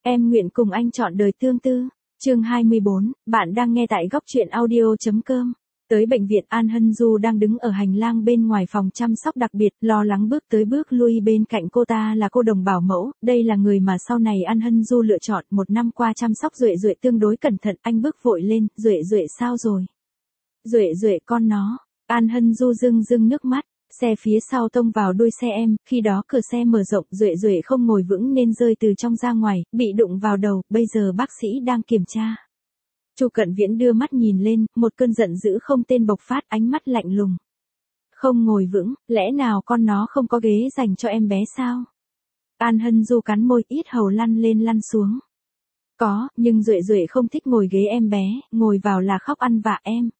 Em nguyện cùng anh chọn đời tương tư. Chương 24, bạn đang nghe tại góc truyện audio.com. Tới bệnh viện, An Hân Du đang đứng ở hành lang bên ngoài phòng chăm sóc đặc biệt, lo lắng bước tới bước lui. Bên cạnh cô ta là cô đồng bảo mẫu, đây là người mà sau này An Hân Du lựa chọn. Một năm qua chăm sóc Duệ Duệ tương đối cẩn thận. Anh bước vội lên, Duệ Duệ sao rồi? Duệ Duệ con nó. An Hân Du rưng nước mắt. Xe phía sau tông vào đuôi xe em, khi đó cửa xe mở rộng, Duệ Duệ không ngồi vững nên rơi từ trong ra ngoài, bị đụng vào đầu, bây giờ bác sĩ đang kiểm tra. Chu Cận Viễn đưa mắt nhìn lên, một cơn giận dữ không tên bộc phát, ánh mắt lạnh lùng. Không ngồi vững, lẽ nào con nó không có ghế dành cho em bé sao? An Hân Du cắn môi, yết hầu lăn lên lăn xuống. Có, nhưng Duệ Duệ không thích ngồi ghế em bé, ngồi vào là khóc ăn vạ em.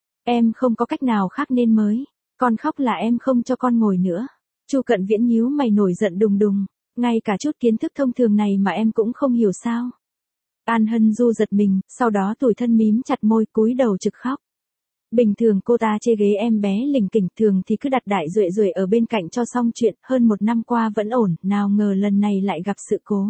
Em không có cách nào khác nên mới. Con khóc là em không cho con ngồi nữa. Chu Cận Viễn nhíu mày nổi giận đùng đùng. Ngay cả chút kiến thức thông thường này mà em cũng không hiểu sao? An Hân Du giật mình, sau đó tủi thân mím chặt môi cúi đầu trực khóc. Bình thường cô ta chê ghế em bé lỉnh kỉnh, thường thì cứ đặt đại Duệ Duệ ở bên cạnh cho xong chuyện, hơn một năm qua vẫn ổn, nào ngờ lần này lại gặp sự cố.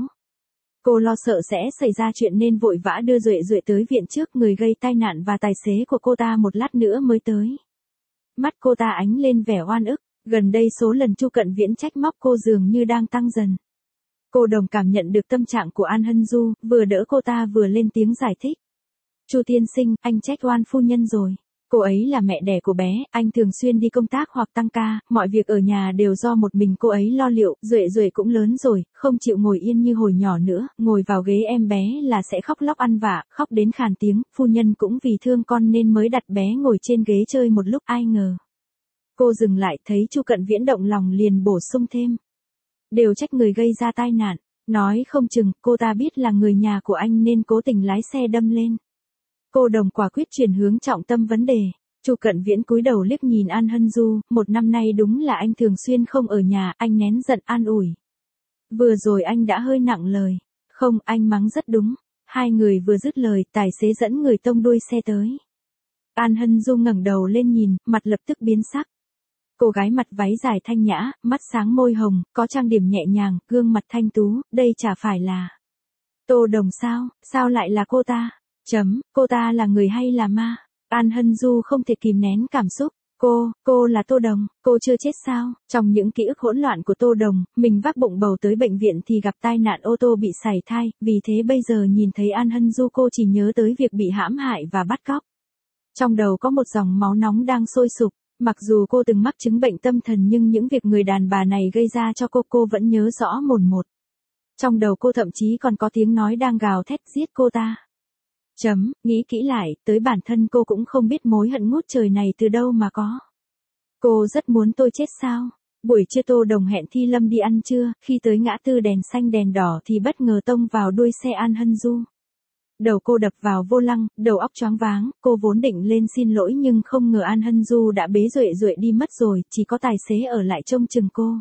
Cô lo sợ sẽ xảy ra chuyện nên vội vã đưa Duệ Duệ tới viện trước, người gây tai nạn và tài xế của cô ta một lát nữa mới tới. Mắt cô ta ánh lên vẻ oan ức, gần đây số lần Chu Cận Viễn trách móc cô dường như đang tăng dần. Cô đồng cảm nhận được tâm trạng của An Hân Du, vừa đỡ cô ta vừa lên tiếng giải thích. Chu tiên sinh, anh trách oan phu nhân rồi. Cô ấy là mẹ đẻ của bé, anh thường xuyên đi công tác hoặc tăng ca, mọi việc ở nhà đều do một mình cô ấy lo liệu, Duệ Duệ cũng lớn rồi, không chịu ngồi yên như hồi nhỏ nữa, ngồi vào ghế em bé là sẽ khóc lóc ăn vạ, khóc đến khàn tiếng, phu nhân cũng vì thương con nên mới đặt bé ngồi trên ghế chơi một lúc, ai ngờ. Cô dừng lại, thấy Chu Cận Viễn động lòng liền bổ sung thêm. Đều trách người gây ra tai nạn, nói không chừng cô ta biết là người nhà của anh nên cố tình lái xe đâm lên. Cô đồng quả quyết chuyển hướng trọng tâm vấn đề. Chu Cận Viễn cúi đầu liếc nhìn An Hân Du, một năm nay đúng là anh thường xuyên không ở nhà, anh nén giận an ủi. Vừa rồi anh đã hơi nặng lời. Không, anh mắng rất đúng. Hai người vừa dứt lời, tài xế dẫn người tông đuôi xe tới. An Hân Du ngẩng đầu lên nhìn, mặt lập tức biến sắc. Cô gái mặt váy dài thanh nhã, mắt sáng môi hồng, có trang điểm nhẹ nhàng, gương mặt thanh tú, đây chả phải là Tô Đồng sao, sao lại là cô ta? Cô ta là người hay là ma? An Hân Du không thể kìm nén cảm xúc. Cô là Tô Đồng, cô chưa chết sao? Trong những ký ức hỗn loạn của Tô Đồng, mình vác bụng bầu tới bệnh viện thì gặp tai nạn ô tô bị sảy thai, vì thế bây giờ nhìn thấy An Hân Du cô chỉ nhớ tới việc bị hãm hại và bắt cóc. Trong đầu có một dòng máu nóng đang sôi sục. Mặc dù cô từng mắc chứng bệnh tâm thần nhưng những việc người đàn bà này gây ra cho cô vẫn nhớ rõ mồn một. Trong đầu cô thậm chí còn có tiếng nói đang gào thét giết cô ta. Nghĩ kỹ lại, tới bản thân cô cũng không biết mối hận ngút trời này từ đâu mà có. Cô rất muốn tôi chết sao? Buổi trưa Tô Đồng hẹn Thi Lâm đi ăn trưa, khi tới ngã tư đèn xanh đèn đỏ thì bất ngờ tông vào đuôi xe An Hân Du. Đầu cô đập vào vô lăng, đầu óc choáng váng, cô vốn định lên xin lỗi nhưng không ngờ An Hân Du đã bế Duệ Duệ đi mất rồi, chỉ có tài xế ở lại trông chừng cô.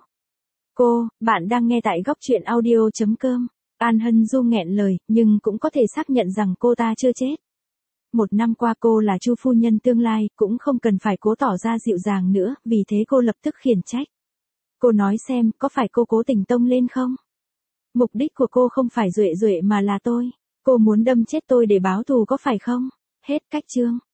Bạn đang nghe tại góc truyện audio.com. An Hân Du nghẹn lời, nhưng cũng có thể xác nhận rằng cô ta chưa chết. Một năm qua cô là Chu phu nhân tương lai, cũng không cần phải cố tỏ ra dịu dàng nữa, vì thế cô lập tức khiển trách. Cô nói xem, có phải cô cố tình tông lên không? Mục đích của cô không phải Duệ Duệ mà là tôi. Cô muốn đâm chết tôi để báo thù có phải không? Hết cách chương.